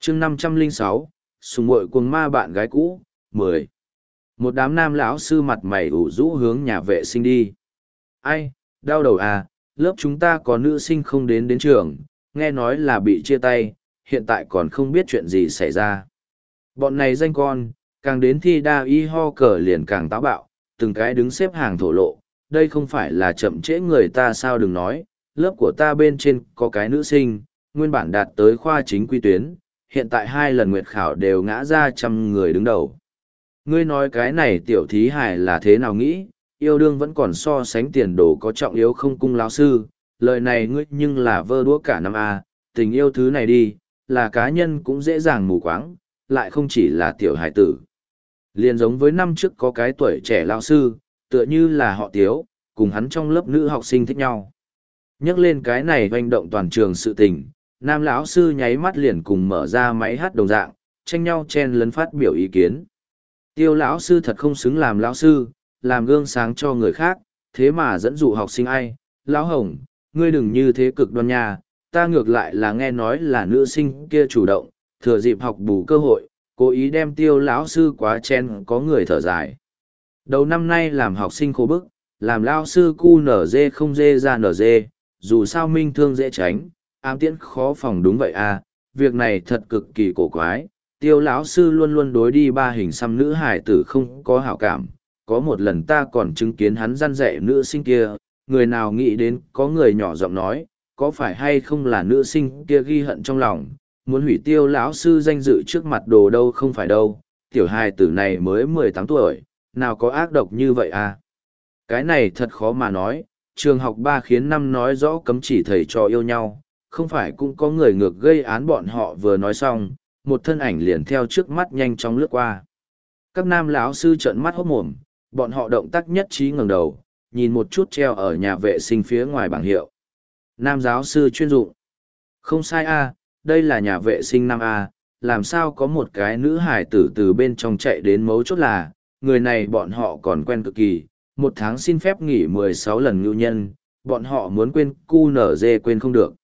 chương 506, sùng muội cuồng ma bạn gái cũ, 10. Một đám nam lão sư mặt mày ủ rũ hướng nhà vệ sinh đi. Ai, đau đầu à, lớp chúng ta có nữ sinh không đến trường, nghe nói là bị chia tay, hiện tại còn không biết chuyện gì xảy ra. Bọn này danh con, càng đến thi đa y ho cờ liền càng táo bạo, từng cái đứng xếp hàng thổ lộ, đây không phải là chậm trễ người ta sao đừng nói, lớp của ta bên trên có cái nữ sinh, nguyên bản đạt tới khoa chính quy tuyến, hiện tại 2 lần nguyệt khảo đều ngã ra 100 người đứng đầu. Ngươi nói cái này tiểu thí hài là thế nào nghĩ, yêu đương vẫn còn so sánh tiền đồ có trọng yếu không cung lão sư, lời này ngươi nhưng là vơ đũa cả năm a, tình yêu thứ này đi, là cá nhân cũng dễ dàng mù quáng, lại không chỉ là tiểu hài tử. Liền giống với năm trước có cái tuổi trẻ lão sư, tựa như là họ Tiếu, cùng hắn trong lớp nữ học sinh thích nhau. Nhắc lên cái này hoành động toàn trường sự tình, nam lão sư nháy mắt liền cùng mở ra máy hát đồng dạng, tranh nhau chen lấn phát biểu ý kiến. Tiêu lão sư thật không xứng làm lão sư, làm gương sáng cho người khác, thế mà dẫn dụ học sinh ai. Lão Hồng, ngươi đừng như thế cực đoan nha, ta ngược lại là nghe nói là nữ sinh kia chủ động, thừa dịp học bù cơ hội, cố ý đem tiêu lão sư quá chen có người thở dài. Đầu năm nay làm học sinh khô bức, làm lão sư cu nở dê không dê ra nở dê, dù sao minh thương dễ tránh, ám tiễn khó phòng đúng vậy à, việc này thật cực kỳ cổ quái. Tiêu lão sư luôn luôn đối đi 3 hình xăm nữ hải tử không có hảo cảm, có một lần ta còn chứng kiến hắn răn dạy nữ sinh kia, người nào nghĩ đến có người nhỏ giọng nói, có phải hay không là nữ sinh kia ghi hận trong lòng, muốn hủy tiêu lão sư danh dự trước mặt đồ đâu không phải đâu, tiểu hài tử này mới 18 tuổi, nào có ác độc như vậy à? Cái này thật khó mà nói, trường học 3 khiến 5 nói rõ cấm chỉ thầy trò yêu nhau, không phải cũng có người ngược gây án bọn họ vừa nói xong, một thân ảnh liền theo trước mắt nhanh chóng lướt qua. Các nam lão sư trợn mắt hốt mồm, bọn họ động tác nhất trí ngẩng đầu, nhìn một chút treo ở nhà vệ sinh phía ngoài bảng hiệu. Nam giáo sư chuyên dụng. Không sai a, đây là nhà vệ sinh 5A, làm sao có một cái nữ hải tử từ bên trong chạy đến mấu chốt là, người này bọn họ còn quen cực kỳ, 1 tháng xin phép nghỉ 16 lần ngưu nhân, bọn họ muốn quên cu nở dê quên không được.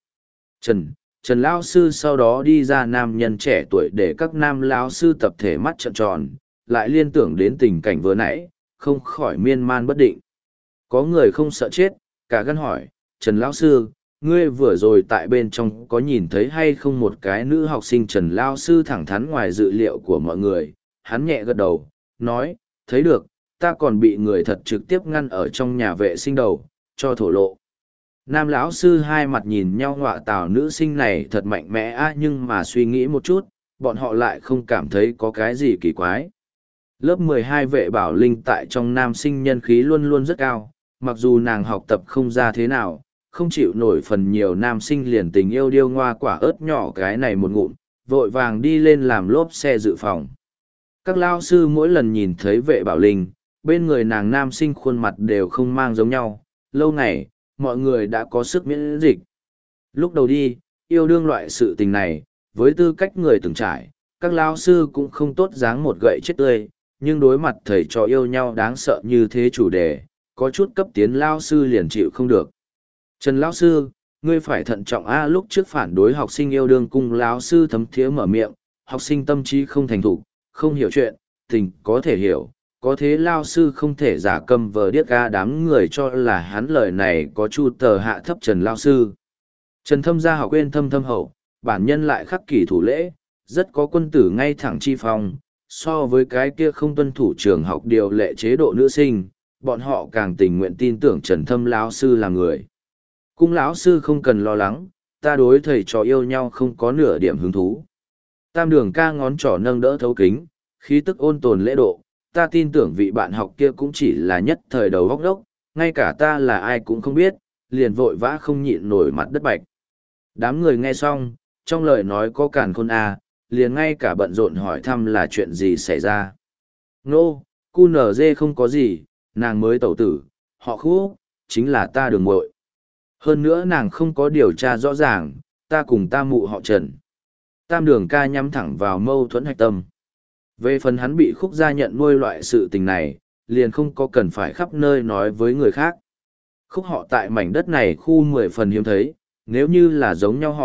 Trần lão sư sau đó đi ra nam nhân trẻ tuổi để các nam lão sư tập thể mắt trợn tròn, lại liên tưởng đến tình cảnh vừa nãy, không khỏi miên man bất định. Có người không sợ chết, cả gan hỏi, Trần lão sư, ngươi vừa rồi tại bên trong có nhìn thấy hay không một cái nữ học sinh? Trần lão sư thẳng thắn ngoài dự liệu của mọi người, hắn nhẹ gật đầu, nói, thấy được, ta còn bị người thật trực tiếp ngăn ở trong nhà vệ sinh đầu, cho thổ lộ. Nam lão sư hai mặt nhìn nhau ngọa tào nữ sinh này thật mạnh mẽ á, nhưng mà suy nghĩ một chút, bọn họ lại không cảm thấy có cái gì kỳ quái. Lớp 12 Vệ Bảo Linh tại trong nam sinh nhân khí luôn luôn rất cao, mặc dù nàng học tập không ra thế nào, không chịu nổi phần nhiều nam sinh liền tình yêu điêu ngoa quả ớt nhỏ cái này một ngụm, vội vàng đi lên làm lốp xe dự phòng. Các lao sư mỗi lần nhìn thấy Vệ Bảo Linh, bên người nàng nam sinh khuôn mặt đều không mang giống nhau, lâu ngày, mọi người đã có sức miễn dịch. Lúc đầu đi, yêu đương loại sự tình này, với tư cách người từng trải, các lao sư cũng không tốt dáng một gậy chết tươi, nhưng đối mặt thầy trò yêu nhau đáng sợ như thế chủ đề, có chút cấp tiến lao sư liền chịu không được. Trần lao sư, ngươi phải thận trọng a, lúc trước phản đối học sinh yêu đương cung lao sư thấm thiế mở miệng, học sinh tâm trí không thành thục, không hiểu chuyện, tình có thể hiểu, có thế lao sư không thể giả câm vờ điếc ga, đám người cho là hắn lời này có chu tờ hạ thấp Trần lao sư. Trần Thâm gia học quên thâm thâm hậu, bản nhân lại khắc kỷ thủ lễ, rất có quân tử ngay thẳng chi phong, so với cái kia không tuân thủ trường học điều lệ chế độ nữ sinh, bọn họ càng tình nguyện tin tưởng Trần Thâm lão sư là người. Cung lão sư không cần lo lắng, ta đối thầy trò yêu nhau không có nửa điểm hứng thú. Tam Đường ca ngón trỏ nâng đỡ thấu kính, khí tức ôn tồn lễ độ, ta tin tưởng vị bạn học kia cũng chỉ là nhất thời đầu góc đốc, ngay cả ta là ai cũng không biết, liền vội vã không nhịn nổi mặt đất bạch. Đám người nghe xong, trong lời nói có càn khôn a, liền ngay cả bận rộn hỏi thăm là chuyện gì xảy ra. Nô, cu nở dê không có gì, nàng mới tẩu tử, họ Khúc, chính là ta Đường muội. Hơn nữa nàng không có điều tra rõ ràng, ta cùng ta mụ họ Trần. Tam Đường ca nhắm thẳng vào mâu thuẫn hạch tâm. Về phần hắn bị Khúc gia nhận nuôi loại sự tình này, liền không có cần phải khắp nơi nói với người khác. Khúc họ tại mảnh đất này khu 10 phần hiếm thấy, nếu như là giống nhau họ,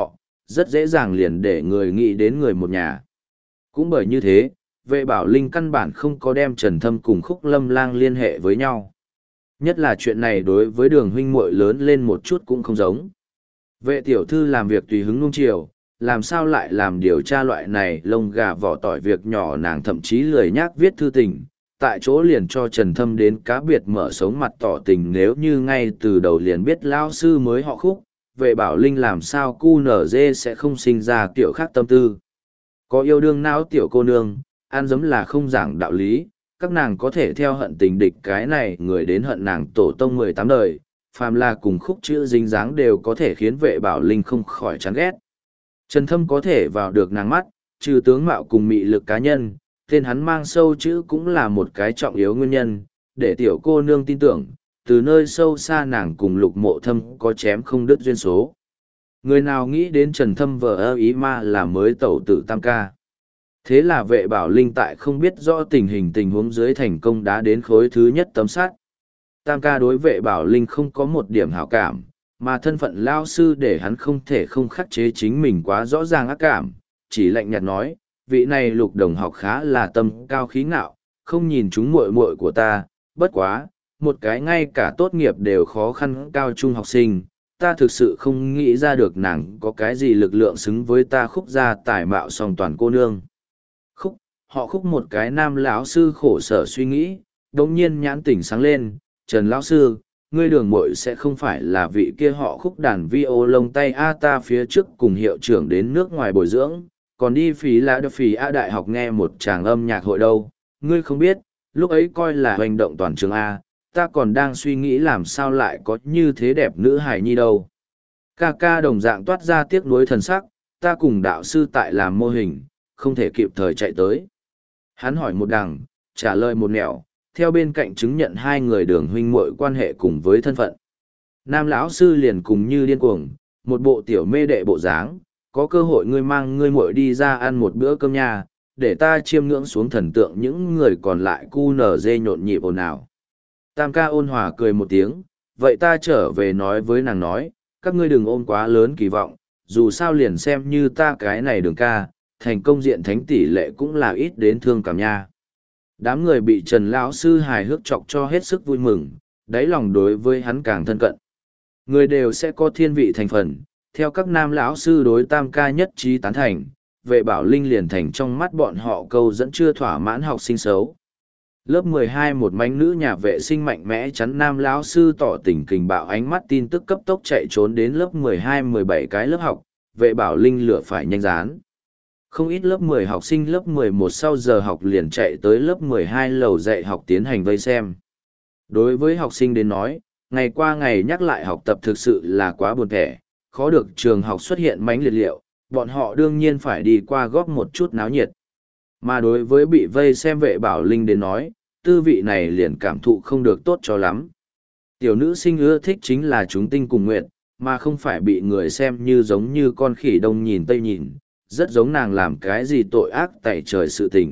rất dễ dàng liền để người nghĩ đến người một nhà. Cũng bởi như thế, vệ bảo linh căn bản không có đem Trần Thâm cùng Khúc Lâm Lang liên hệ với nhau. Nhất là chuyện này đối với Đường huynh muội lớn lên một chút cũng không giống. Vệ tiểu thư làm việc tùy hứng nuông chiều, làm sao lại làm điều tra loại này lông gà vỏ tỏi việc nhỏ, nàng thậm chí lười nhác viết thư tình, tại chỗ liền cho Trần Thâm đến cá biệt mở sống mặt tỏ tình. Nếu như ngay từ đầu liền biết lão sư mới họ Khúc, vệ bảo linh làm sao cu nở dê sẽ không sinh ra kiểu khác tâm tư. Có yêu đương não tiểu cô nương, ăn dấm là không giảng đạo lý, các nàng có thể theo hận tình địch cái này người đến hận nàng tổ tông 18 đời, phàm là cùng Khúc chữ dính dáng đều có thể khiến vệ bảo linh không khỏi chán ghét. Trần Thâm có thể vào được nàng mắt, trừ tướng mạo cùng mị lực cá nhân, tên hắn mang sâu chữ cũng là một cái trọng yếu nguyên nhân, để tiểu cô nương tin tưởng, từ nơi sâu xa nàng cùng Lục Mộ Thâm có chém không đứt duyên số. Người nào nghĩ đến Trần Thâm vợ ơ ý ma là mới tẩu tử tam ca. Thế là vệ bảo linh tại không biết rõ tình huống dưới thành công đã đến khối thứ nhất tấm sắt. Tam ca đối vệ bảo linh không có một điểm hảo cảm, mà thân phận lao sư để hắn không thể không khắc chế chính mình quá rõ ràng ác cảm, chỉ lạnh nhạt nói, vị này Lục đồng học khá là tâm cao khí ngạo, không nhìn chúng muội muội của ta, bất quá, một cái ngay cả tốt nghiệp đều khó khăn cao trung học sinh, ta thực sự không nghĩ ra được nàng có cái gì lực lượng xứng với ta Khúc gia tài mạo song toàn cô nương. Khúc, họ Khúc, một cái nam lão sư khổ sở suy nghĩ, đống nhiên nhãn tỉnh sáng lên, Trần lão sư, ngươi Đường muội sẽ không phải là vị kia họ Khúc đàn vi ô lông tay a, ta phía trước cùng hiệu trưởng đến nước ngoài bồi dưỡng, còn đi phí là đợt phí a đại học nghe một tràng âm nhạc hội đâu, ngươi không biết, lúc ấy coi là hoành động toàn trường a, ta còn đang suy nghĩ làm sao lại có như thế đẹp nữ hài nhi đâu. Ca ca đồng dạng toát ra tiếc nuối thần sắc, ta cùng đạo sư tại làm mô hình, không thể kịp thời chạy tới. Hắn hỏi một đằng, trả lời một nẻo, theo bên cạnh chứng nhận hai người Đường huynh muội quan hệ cùng với thân phận. Nam lão sư liền cùng như điên cuồng, một bộ tiểu mê đệ bộ dáng, có cơ hội ngươi mang ngươi muội đi ra ăn một bữa cơm nhà, để ta chiêm ngưỡng xuống thần tượng những người còn lại cu nở dê nhộn nhịp ồn ào. Tam ca ôn hòa cười một tiếng, vậy ta trở về nói với nàng nói, các ngươi đừng ôm quá lớn kỳ vọng, dù sao liền xem như ta cái này Đường ca, thành công diện thánh tỷ lệ cũng là ít đến thương cảm nha. Đám người bị Trần lão sư hài hước chọc cho hết sức vui mừng, đáy lòng đối với hắn càng thân cận. Người đều sẽ có thiên vị thành phần, theo các nam lão sư đối tam ca nhất trí tán thành, vệ bảo linh liền thành trong mắt bọn họ câu dẫn chưa thỏa mãn học sinh xấu. Lớp 12 một mánh nữ nhà vệ sinh mạnh mẽ chắn nam lão sư tỏ tình kình bạo ánh mắt tin tức cấp tốc chạy trốn đến lớp 12-17 cái lớp học, vệ bảo linh lựa phải nhanh dán. Không ít lớp 10 học sinh lớp 11 sau giờ học liền chạy tới lớp 12 lầu dạy học tiến hành vây xem. Đối với học sinh đến nói, ngày qua ngày nhắc lại học tập thực sự là quá buồn thẻ, khó được trường học xuất hiện mánh liệt liệu, bọn họ đương nhiên phải đi qua góp một chút náo nhiệt. Mà đối với bị vây xem vệ bảo linh đến nói, tư vị này liền cảm thụ không được tốt cho lắm. Tiểu nữ sinh ưa thích chính là chúng tinh cùng nguyện, mà không phải bị người xem như giống như con khỉ đông nhìn tây nhìn, rất giống nàng làm cái gì tội ác tẩy trời sự tình.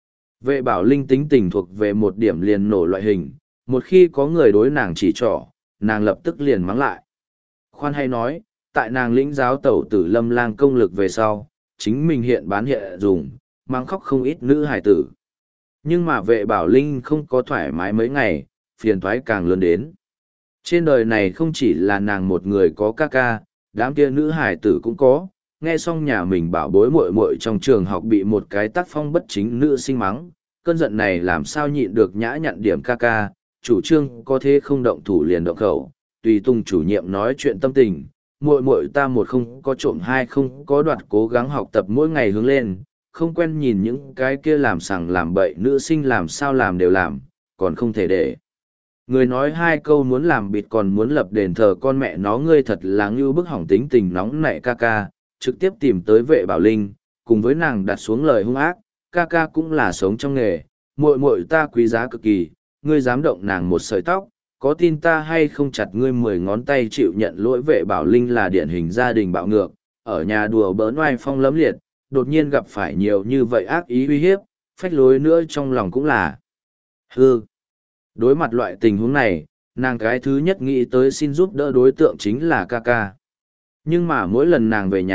Vệ bảo linh tính tình thuộc về một điểm liền nổ loại hình, một khi có người đối nàng chỉ trỏ, nàng lập tức liền mắng lại. Khoan hay nói, tại nàng lĩnh giáo tẩu tử Lâm Lang công lực về sau, chính mình hiện bán hiện dùng, mang khóc không ít nữ hài tử. Nhưng mà vệ bảo linh không có thoải mái mấy ngày, phiền toái càng lớn đến. Trên đời này không chỉ là nàng một người có ca ca, đám kia nữ hài tử cũng có. Nghe xong nhà mình bảo bối muội muội trong trường học bị một cái tác phong bất chính nữ sinh mắng, cơn giận này làm sao nhịn được nhã nhặn điểm ca ca, chủ trương có thế không động thủ liền động khẩu, tùy tung chủ nhiệm nói chuyện tâm tình, muội muội ta một không có trộm hai không có đoạt, cố gắng học tập mỗi ngày hướng lên, không quen nhìn những cái kia làm sằng làm bậy nữ sinh làm sao làm đều làm, còn không thể để. Người nói hai câu muốn làm bịt còn muốn lập đền thờ con mẹ nó, ngươi thật là ngưu bức hỏng tính tình nóng nảy ca ca, trực tiếp tìm tới vệ bảo linh, cùng với nàng đặt xuống lời hung ác, ca ca cũng là sống trong nghề, muội muội ta quý giá cực kỳ, ngươi dám động nàng một sợi tóc, có tin ta hay không chặt ngươi 10 ngón tay. Chịu nhận lỗi vệ bảo linh là điển hình gia đình bạo ngược, ở nhà đùa bỡn oai phong lấm liệt, đột nhiên gặp phải nhiều như vậy ác ý uy hiếp, phách lối nữa trong lòng cũng là hư. Đối mặt loại tình huống này, nàng cái thứ nhất nghĩ tới xin giúp đỡ đối tượng chính là ca ca. Nhưng mà mỗi lần nàng về nhà,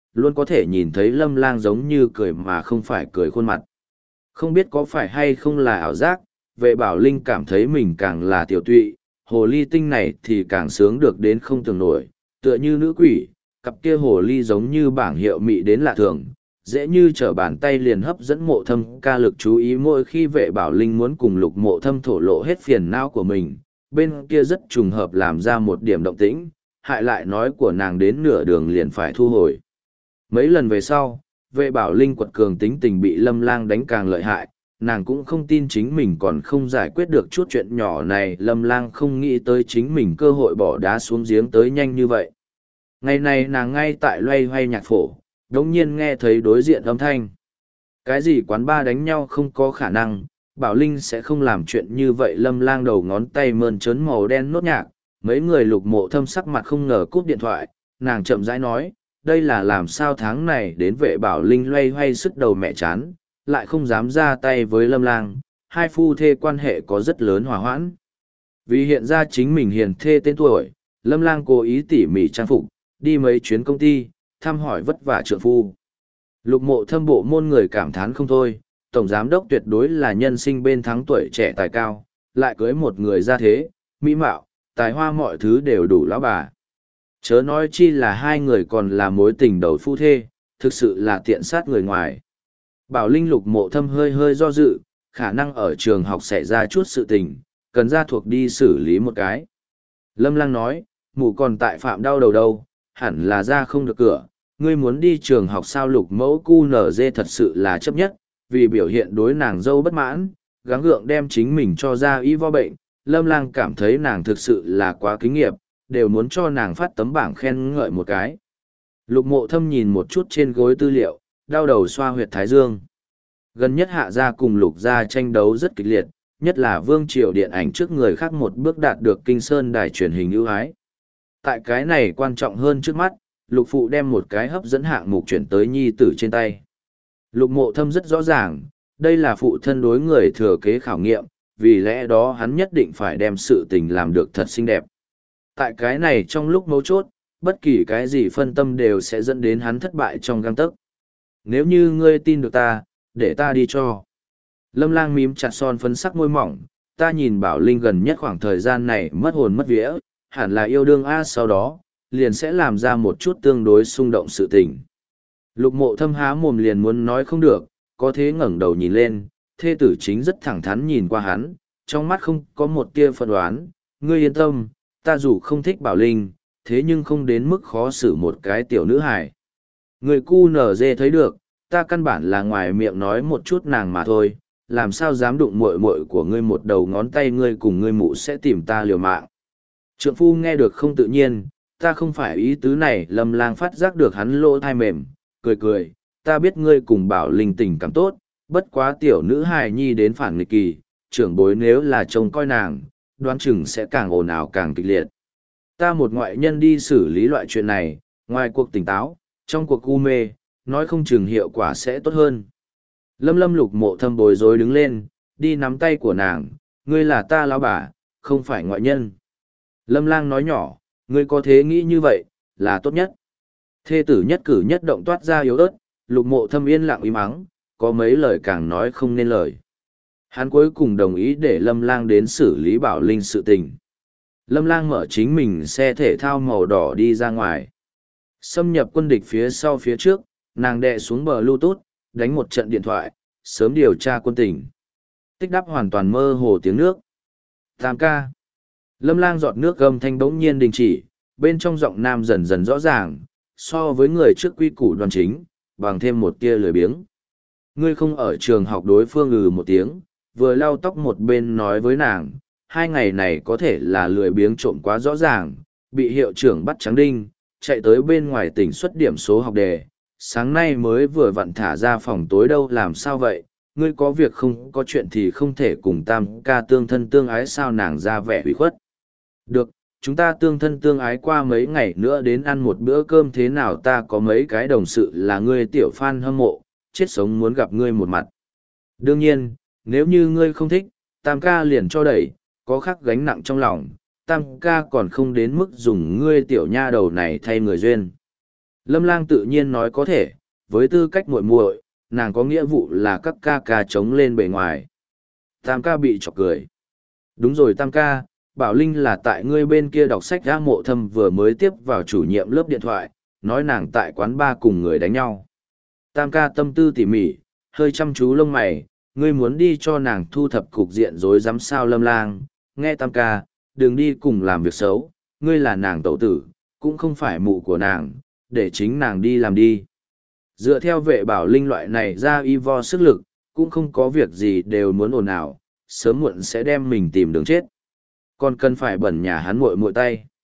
luôn có thể nhìn thấy Lâm Lang giống như cười mà không phải cười khuôn mặt. Không biết có phải hay không là ảo giác, Vệ Bảo Linh cảm thấy mình càng là tiểu tụy, hồ ly tinh này thì càng sướng được đến không tưởng nổi, tựa như nữ quỷ, cặp kia hồ ly giống như bảng hiệu mị đến lạ thường, dễ như trở bàn tay liền hấp dẫn Mộ Thâm ca lực chú ý mỗi khi Vệ Bảo Linh muốn cùng Lục Mộ Thâm thổ lộ hết phiền não của mình, bên kia rất trùng hợp làm ra một điểm động tĩnh, hại lại nói của nàng đến nửa đường liền phải thu hồi. Mấy lần về sau, Vệ Bảo Linh quật cường tính tình bị Lâm Lang đánh càng lợi hại, nàng cũng không tin chính mình còn không giải quyết được chút chuyện nhỏ này. Lâm Lang không nghĩ tới chính mình cơ hội bỏ đá xuống giếng tới nhanh như vậy. Ngày này nàng ngay tại loay hoay nhạc phổ, đống nhiên nghe thấy đối diện âm thanh. Cái gì quán ba đánh nhau không có khả năng, Bảo Linh sẽ không làm chuyện như vậy. Lâm Lang đầu ngón tay mơn trớn màu đen nốt nhạc, mấy người Lục Mộ Thâm sắc mặt không ngờ cúp điện thoại, nàng chậm rãi nói, đây là làm sao tháng này đến. Vệ Bảo Linh loay hoay sức đầu mẹ chán, lại không dám ra tay với Lâm Lang, hai phu thê quan hệ có rất lớn hòa hoãn. Vì hiện ra chính mình hiền thê tên tuổi, Lâm Lang cố ý tỉ mỉ trang phục, đi mấy chuyến công ty, thăm hỏi vất vả trượng phu. Lục Mộ Thâm bộ môn người cảm thán không thôi, tổng giám đốc tuyệt đối là nhân sinh bên thắng tuổi trẻ tài cao, lại cưới một người ra thế, mỹ mạo, tài hoa mọi thứ đều đủ lão bà. Chớ nói chi là hai người còn là mối tình đầu phu thê, thực sự là tiện sát người ngoài. Bảo Linh Lục Mộ Thâm hơi hơi do dự, khả năng ở trường học xảy ra chút sự tình, cần ra thuộc đi xử lý một cái. Lâm Lang nói, mụ còn tại phạm đau đầu đâu, hẳn là ra không được cửa, ngươi muốn đi trường học sao? Lục mẫu cu nở dê thật sự là chấp nhất, vì biểu hiện đối nàng dâu bất mãn, gắng gượng đem chính mình cho ra y vo bệnh. Lâm Lang cảm thấy nàng thực sự là quá kính nghiệp, đều muốn cho nàng phát tấm bảng khen ngợi một cái. Lục Mộ Thâm nhìn một chút trên gối tư liệu, đau đầu xoa huyệt thái dương. Gần nhất Hạ gia cùng Lục gia tranh đấu rất kịch liệt, nhất là Vương Triều điện ảnh trước người khác một bước đạt được Kinh Sơn đài truyền hình ưu ái. Tại cái này quan trọng hơn trước mắt, Lục phụ đem một cái hấp dẫn hạng mục chuyển tới nhi tử trên tay. Lục Mộ Thâm rất rõ ràng, đây là phụ thân đối người thừa kế khảo nghiệm, vì lẽ đó hắn nhất định phải đem sự tình làm được thật xinh đẹp. Tại cái này trong lúc mấu chốt, bất kỳ cái gì phân tâm đều sẽ dẫn đến hắn thất bại trong gang tấc. Nếu như ngươi tin được ta, để ta đi cho. Lâm Lang mím chặt son phấn sắc môi mỏng, ta nhìn Bảo Linh gần nhất khoảng thời gian này mất hồn mất vía, hẳn là yêu đương a, sau đó, liền sẽ làm ra một chút tương đối xung động sự tình. Lục Mộ Thâm há mồm liền muốn nói không được, có thế ngẩng đầu nhìn lên, thê tử chính rất thẳng thắn nhìn qua hắn, trong mắt không có một tia phân đoán, ngươi yên tâm, ta dù không thích Bảo Linh, thế nhưng không đến mức khó xử một cái tiểu nữ hài. Người cu nở dê thấy được, ta căn bản là ngoài miệng nói một chút nàng mà thôi, làm sao dám đụng muội muội của ngươi một đầu ngón tay, ngươi cùng ngươi mụ sẽ tìm ta liều mạng. Trượng phu nghe được không tự nhiên, ta không phải ý tứ này. Lâm Lang phát giác được hắn lỗ thai mềm, cười cười, ta biết ngươi cùng Bảo Linh tình cảm tốt, bất quá tiểu nữ hài nhi đến phản nghịch kỳ, trưởng bối nếu là trông coi nàng, đoán chừng sẽ càng ồn ào càng kịch liệt. Ta một ngoại nhân đi xử lý loại chuyện này, ngoài cuộc tỉnh táo, trong cuộc u mê, nói không chừng hiệu quả sẽ tốt hơn. Lục Mộ Thâm bối rối đứng lên, đi nắm tay của nàng, ngươi là ta lão bà, không phải ngoại nhân. Lâm Lang nói nhỏ, ngươi có thế nghĩ như vậy, là tốt nhất. Thê tử nhất cử nhất động toát ra yếu ớt, Lục Mộ Thâm yên lặng im ắng, có mấy lời càng nói không nên lời. Hắn cuối cùng đồng ý để Lâm Lang đến xử lý Bảo Linh sự tình. Lâm Lang mở chính mình xe thể thao màu đỏ đi ra ngoài. Xâm nhập quân địch phía sau phía trước, nàng đè xuống bờ Bluetooth, đánh một trận điện thoại, sớm điều tra quân tình. Tích đắp hoàn toàn mơ hồ tiếng nước. Tam ca. Lâm Lang giọt nước gầm thanh bỗng nhiên đình chỉ, bên trong giọng nam dần dần rõ ràng, so với người trước quy củ đoan chính, bằng thêm một tia lười biếng. Ngươi không ở trường học? Đối phương một tiếng, vừa lau tóc một bên nói với nàng, 2 ngày này có thể là lười biếng trộm quá rõ ràng, bị hiệu trưởng bắt trắng đinh, chạy tới bên ngoài tỉnh xuất điểm số học đề, sáng nay mới vừa vặn thả ra phòng tối đâu. Làm sao vậy, ngươi có việc không có chuyện thì không thể cùng Tam ca tương thân tương ái sao? Nàng ra vẻ ủy khuất. Được, chúng ta tương thân tương ái, qua mấy ngày nữa đến ăn một bữa cơm thế nào? Ta có mấy cái đồng sự là ngươi tiểu fan hâm mộ, chết sống muốn gặp ngươi một mặt. Đương nhiên, nếu như ngươi không thích, Tam ca liền cho đẩy, có khắc gánh nặng trong lòng, Tam ca còn không đến mức dùng ngươi tiểu nha đầu này thay người duyên. Lâm Lang tự nhiên nói có thể, với tư cách muội muội, nàng có nghĩa vụ là các ca ca chống lên bề ngoài. Tam ca bị chọc cười. Đúng rồi Tam ca, Bảo Linh là tại ngươi bên kia đọc sách đã Mộ Thâm vừa mới tiếp vào chủ nhiệm lớp điện thoại, nói nàng tại quán bar cùng người đánh nhau. Tam ca tâm tư tỉ mỉ, hơi chăm chú lông mày, ngươi muốn đi cho nàng thu thập cục diện rối rắm sao Lâm Lang, nghe Tam ca, đừng đi cùng làm việc xấu, ngươi là nàng tẩu tử, cũng không phải mụ của nàng, để chính nàng đi làm đi. Dựa theo Vệ Bảo Linh loại này ra y vo sức lực, cũng không có việc gì đều muốn ồn ào, sớm muộn sẽ đem mình tìm đường chết. Còn cần phải bẩn nhà hắn muội muội tay.